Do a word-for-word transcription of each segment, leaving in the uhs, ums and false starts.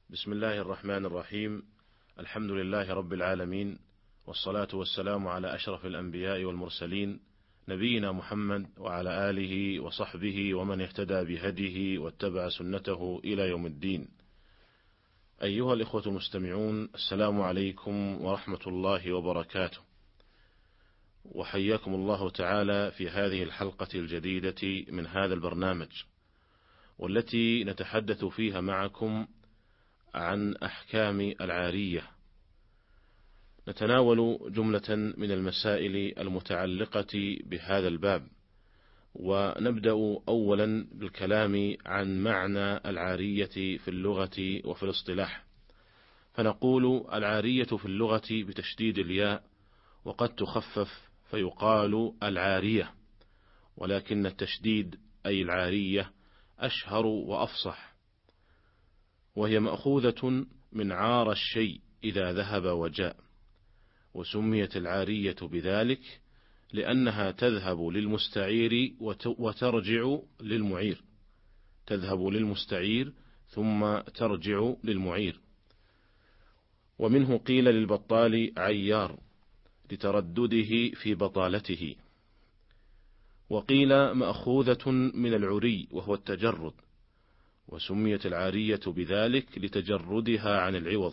بسم الله الرحمن الرحيم. الحمد لله رب العالمين، والصلاة والسلام على أشرف الأنبياء والمرسلين، نبينا محمد وعلى آله وصحبه ومن اهتدى بهديه واتبع سنته إلى يوم الدين. أيها الإخوة المستمعون، السلام عليكم ورحمة الله وبركاته، وحياكم الله تعالى في هذه الحلقة الجديدة من هذا البرنامج، والتي نتحدث فيها معكم عن أحكام العارية. نتناول جملة من المسائل المتعلقة بهذا الباب، ونبدأ أولا بالكلام عن معنى العارية في اللغة وفي الاصطلاح. فنقول العارية في اللغة بتشديد الياء، وقد تخفف فيقال العارية، ولكن التشديد أي العارية أشهر وأفصح، وهي مأخوذة من عار الشيء إذا ذهب وجاء، وسميت العارية بذلك لأنها تذهب للمستعير وترجع للمعير، تذهب للمستعير ثم ترجع للمعير. ومنه قيل للبطال عيار لتردده في بطالته، وقيل مأخوذة من العري وهو التجرد، وسميت العارية بذلك لتجردها عن العوض.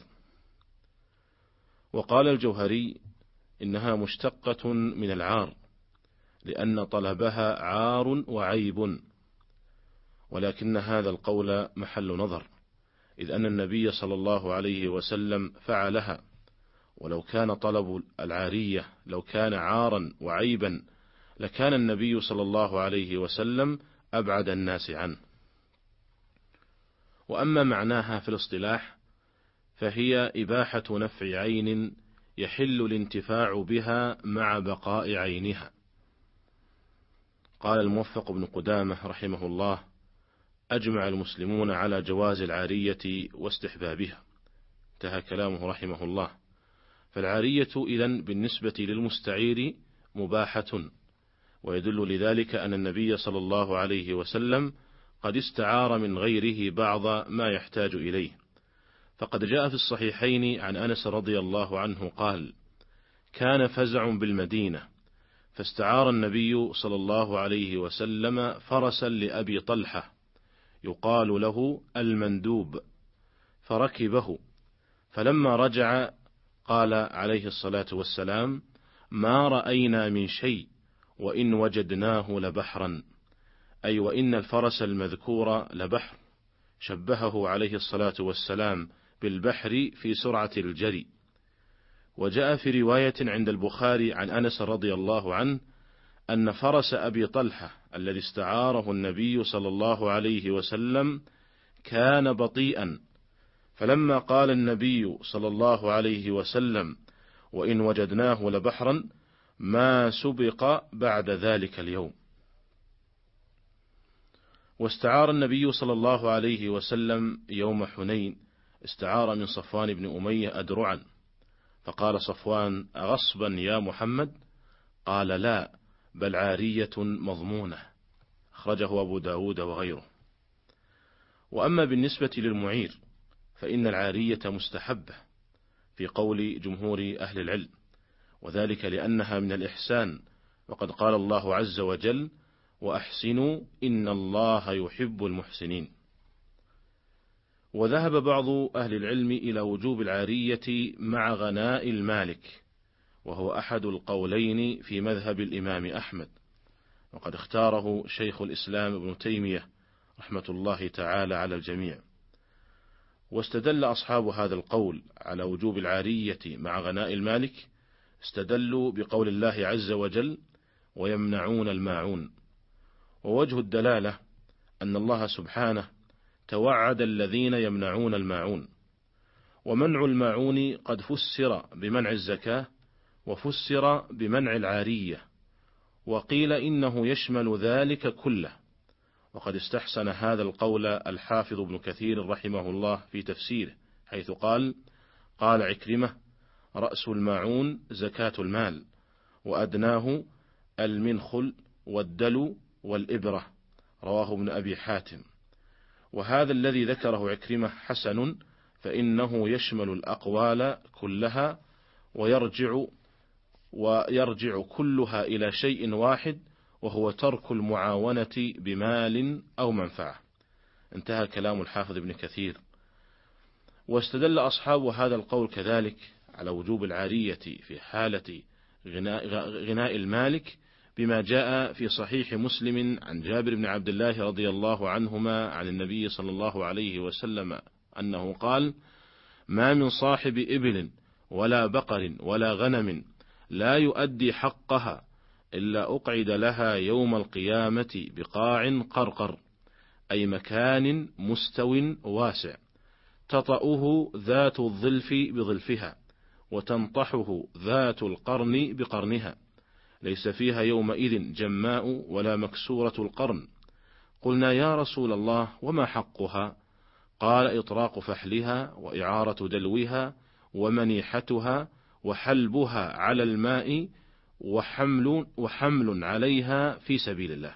وقال الجوهري إنها مشتقة من العار لأن طلبها عار وعيب، ولكن هذا القول محل نظر، إذ أن النبي صلى الله عليه وسلم فعلها، ولو كان طلب العارية لو كان عارا وعيبا لكان النبي صلى الله عليه وسلم أبعد الناس عنه. وأما معناها في الاصطلاح فهي إباحة نفع عين يحل الانتفاع بها مع بقاء عينها. قال الموفق بن قدامة رحمه الله: أجمع المسلمون على جواز العارية واستحبابها. انتهى كلامه رحمه الله. فالعارية إذن بالنسبة للمستعير مباحة، ويدل لذلك أن النبي صلى الله عليه وسلم قد استعار من غيره بعض ما يحتاج إليه، فقد جاء في الصحيحين عن أنس رضي الله عنه قال: كان فزع بالمدينة، فاستعار النبي صلى الله عليه وسلم فرسا لأبي طلحة يقال له المندوب، فركبه، فلما رجع قال عليه الصلاة والسلام: ما رأينا من شيء وإن وجدناه لبحرا، أي وإن الفرس المذكور لبحر، شبهه عليه الصلاة والسلام بالبحر في سرعة الجري. وجاء في رواية عند البخاري عن أنس رضي الله عنه أن فرس أبي طلحة الذي استعاره النبي صلى الله عليه وسلم كان بطيئا، فلما قال النبي صلى الله عليه وسلم: وإن وجدناه لبحرا، ما سبق بعد ذلك اليوم. واستعار النبي صلى الله عليه وسلم يوم حنين، استعار من صفوان بن أمية أدرعا، فقال صفوان: أغصبا يا محمد؟ قال: لا، بل عارية مضمونة. أخرجه أبو داود وغيره. وأما بالنسبة للمعير فإن العارية مستحبة في قول جمهور أهل العلم، وذلك لأنها من الإحسان، وقد قال الله عز وجل: وأحسنوا إن الله يحب المحسنين. وذهب بعض أهل العلم إلى وجوب العارية مع غناء المالك، وهو أحد القولين في مذهب الإمام أحمد، وقد اختاره شيخ الإسلام ابن تيمية رحمة الله تعالى على الجميع. واستدل أصحاب هذا القول على وجوب العارية مع غناء المالك، استدلوا بقول الله عز وجل: ويمنعون الماعون. ووجه الدلالة أن الله سبحانه توعد الذين يمنعون الماعون، ومنع الماعون قد فسر بمنع الزكاة، وفسر بمنع العارية، وقيل إنه يشمل ذلك كله. وقد استحسن هذا القول الحافظ ابن كثير رحمه الله في تفسيره، حيث قال: قال عكرمة: رأس الماعون زكاة المال، وأدناه المنخل والدلو والإبرة. رواه ابن أبي حاتم. وهذا الذي ذكره عكرمة حسن، فإنه يشمل الأقوال كلها ويرجع ويرجع كلها إلى شيء واحد، وهو ترك المعاونة بمال أو منفعة. انتهى كلام الحافظ ابن كثير. واستدل أصحاب هذا القول كذلك على وجوب العارية في حالة غناء, غناء المالك بما جاء في صحيح مسلم عن جابر بن عبد الله رضي الله عنهما عن النبي صلى الله عليه وسلم أنه قال: ما من صاحب إبل ولا بقر ولا غنم لا يؤدي حقها إلا أقعد لها يوم القيامة بقاع قرقر، أي مكان مستو واسع، تطأه ذات الظلف بظلفها، وتنطحه ذات القرن بقرنها، ليس فيها يومئذ جماء ولا مكسورة القرن. قلنا يا رسول الله وما حقها؟ قال: إطراق فحلها، وإعارة دلوها، ومنيحتها، وحلبها على الماء، وحمل, وحمل عليها في سبيل الله.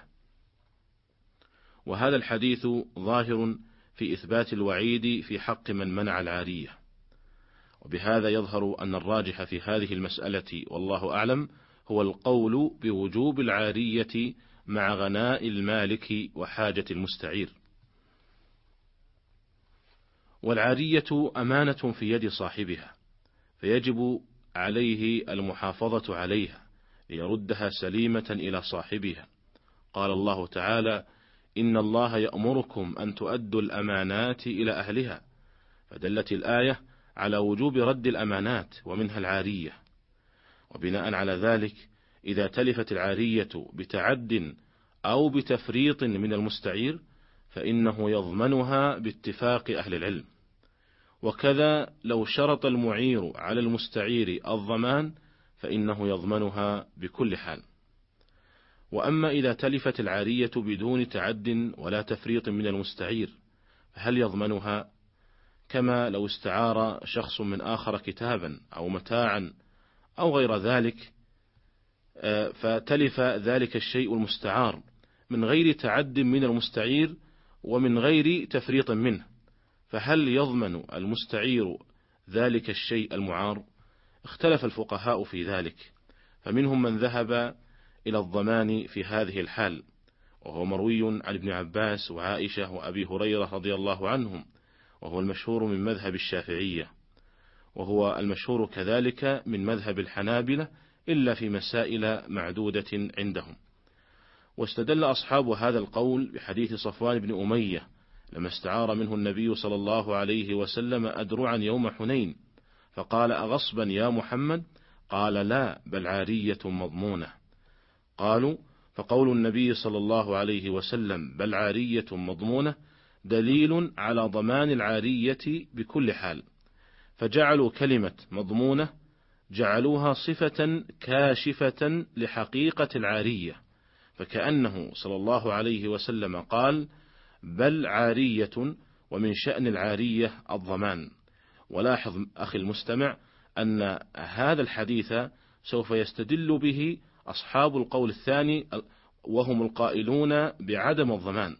وهذا الحديث ظاهر في إثبات الوعيد في حق من منع العارية، وبهذا يظهر أن الراجح في هذه المسألة والله أعلم هو القول بوجوب العارية مع غناء المالك وحاجة المستعير. والعارية أمانة في يد صاحبها، فيجب عليه المحافظة عليها ليردها سليمة إلى صاحبها. قال الله تعالى: إن الله يأمركم أن تؤدوا الأمانات إلى أهلها، فدلت الآية على وجوب رد الأمانات ومنها العارية. وبناء على ذلك إذا تلفت العارية بتعد أو بتفريط من المستعير فإنه يضمنها باتفاق أهل العلم. وكذا لو شرط المعير على المستعير الضمان فإنه يضمنها بكل حال. وأما إذا تلفت العارية بدون تعد ولا تفريط من المستعير فهل يضمنها؟ كما لو استعار شخص من آخر كتابا أو متاعا أو غير ذلك، فتلف ذلك الشيء المستعار من غير تعد من المستعير ومن غير تفريط منه، فهل يضمن المستعير ذلك الشيء المعار؟ اختلف الفقهاء في ذلك، فمنهم من ذهب إلى الضمان في هذه الحال، وهو مروي عن ابن عباس وعائشة وأبي هريرة رضي الله عنهم، وهو المشهور من مذهب الشافعية، وهو المشهور كذلك من مذهب الحنابلة إلا في مسائل معدودة عندهم. واستدل أصحاب هذا القول بحديث صفوان بن أمية لما استعار منه النبي صلى الله عليه وسلم أدرعا يوم حنين، فقال: أغصبا يا محمد؟ قال: لا، بل عارية مضمونة. قالوا: فقول النبي صلى الله عليه وسلم بل عارية مضمونة دليل على ضمان العارية بكل حال، فجعلوا كلمة مضمونة جعلوها صفة كاشفة لحقيقة العارية، فكأنه صلى الله عليه وسلم قال: بل عارية، ومن شأن العارية الضمان. ولاحظ أخي المستمع أن هذا الحديث سوف يستدل به أصحاب القول الثاني وهم القائلون بعدم الضمان،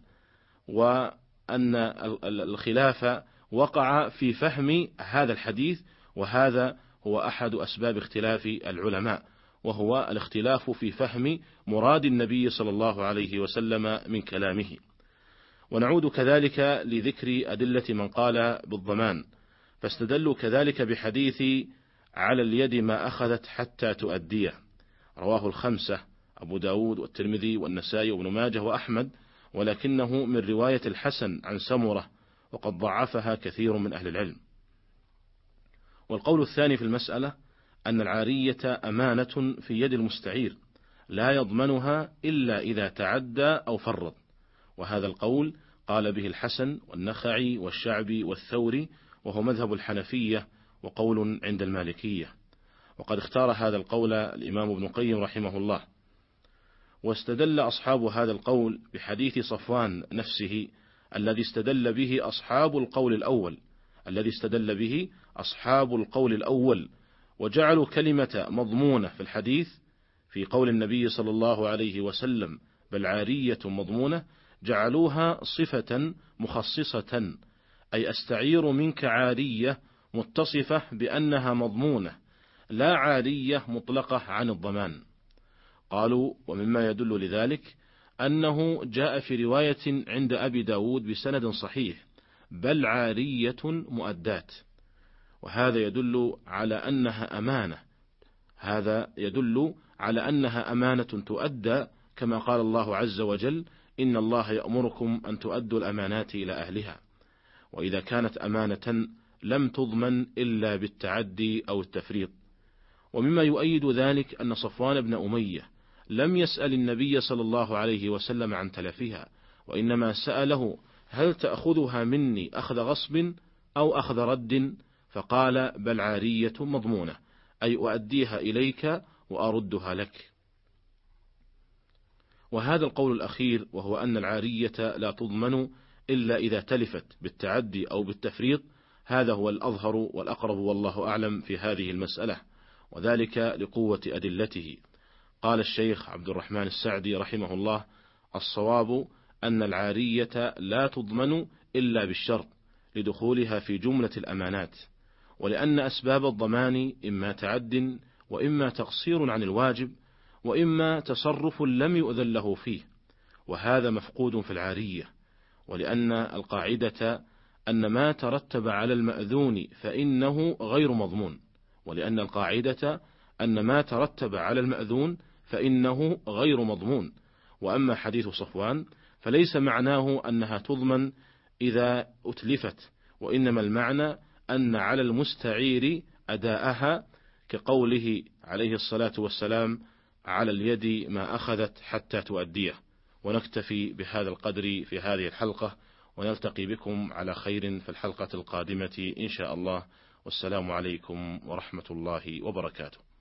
وأن الخلاف وقع في فهم هذا الحديث، وهذا هو أحد أسباب اختلاف العلماء، وهو الاختلاف في فهم مراد النبي صلى الله عليه وسلم من كلامه. ونعود كذلك لذكر أدلة من قال بالضمان، فاستدلوا كذلك بحديث على اليد ما أخذت حتى تؤديه، رواه الخمسة أبو داود والترمذي والنسائي وابن ماجه وأحمد، ولكنه من رواية الحسن عن سمرة، وقد ضعفها كثير من أهل العلم. والقول الثاني في المسألة أن العارية أمانة في يد المستعير لا يضمنها إلا إذا تعدى أو فرط، وهذا القول قال به الحسن والنخعي والشعبي والثوري، وهو مذهب الحنفية وقول عند المالكية، وقد اختار هذا القول الإمام ابن القيم رحمه الله. واستدل أصحاب هذا القول بحديث صفوان نفسه الذي استدل به أصحاب القول الأول الذي استدل به أصحاب القول الأول وجعلوا كلمة مضمونة في الحديث في قول النبي صلى الله عليه وسلم بل عارية مضمونة، جعلوها صفة مخصصة، أي أستعير منك عارية متصفة بأنها مضمونة، لا عارية مطلقة عن الضمان. قالوا: ومما يدل لذلك أنه جاء في رواية عند أبي داود بسند صحيح: بل عارية مؤدات، وهذا يدل على أنها أمانة، هذا يدل على أنها أمانة تؤدى، كما قال الله عز وجل: إن الله يأمركم أن تؤدوا الأمانات إلى أهلها. وإذا كانت أمانة لم تضمن إلا بالتعدي أو التفريط. ومما يؤيد ذلك أن صفوان بن أمية لم يسأل النبي صلى الله عليه وسلم عن تلفها، وإنما سأله: هل تأخذها مني أخذ غصب أو أخذ رد؟ فقال: بل عارية مضمونة، أي أؤديها إليك وأردها لك. وهذا القول الأخير، وهو أن العارية لا تضمن إلا إذا تلفت بالتعدي أو بالتفريط، هذا هو الأظهر والأقرب والله أعلم في هذه المسألة، وذلك لقوة أدلته. قال الشيخ عبد الرحمن السعدي رحمه الله: الصواب أن العارية لا تضمن إلا بالشرط لدخولها في جملة الأمانات، ولأن أسباب الضمان إما تعد، وإما تقصير عن الواجب، وإما تصرف لم يؤذن له فيه، وهذا مفقود في العارية. ولأن القاعدة أن ما ترتب على المأذون فإنه غير مضمون، ولأن القاعدة أن ما ترتب على المأذون فإنه غير مضمون. وأما حديث صفوان فليس معناه أنها تضمن إذا أتلفت، وإنما المعنى أن على المستعير أداءها، كقوله عليه الصلاة والسلام: على اليد ما أخذت حتى تؤديه. ونكتفي بهذا القدر في هذه الحلقة، ونلتقي بكم على خير في الحلقة القادمة إن شاء الله. والسلام عليكم ورحمة الله وبركاته.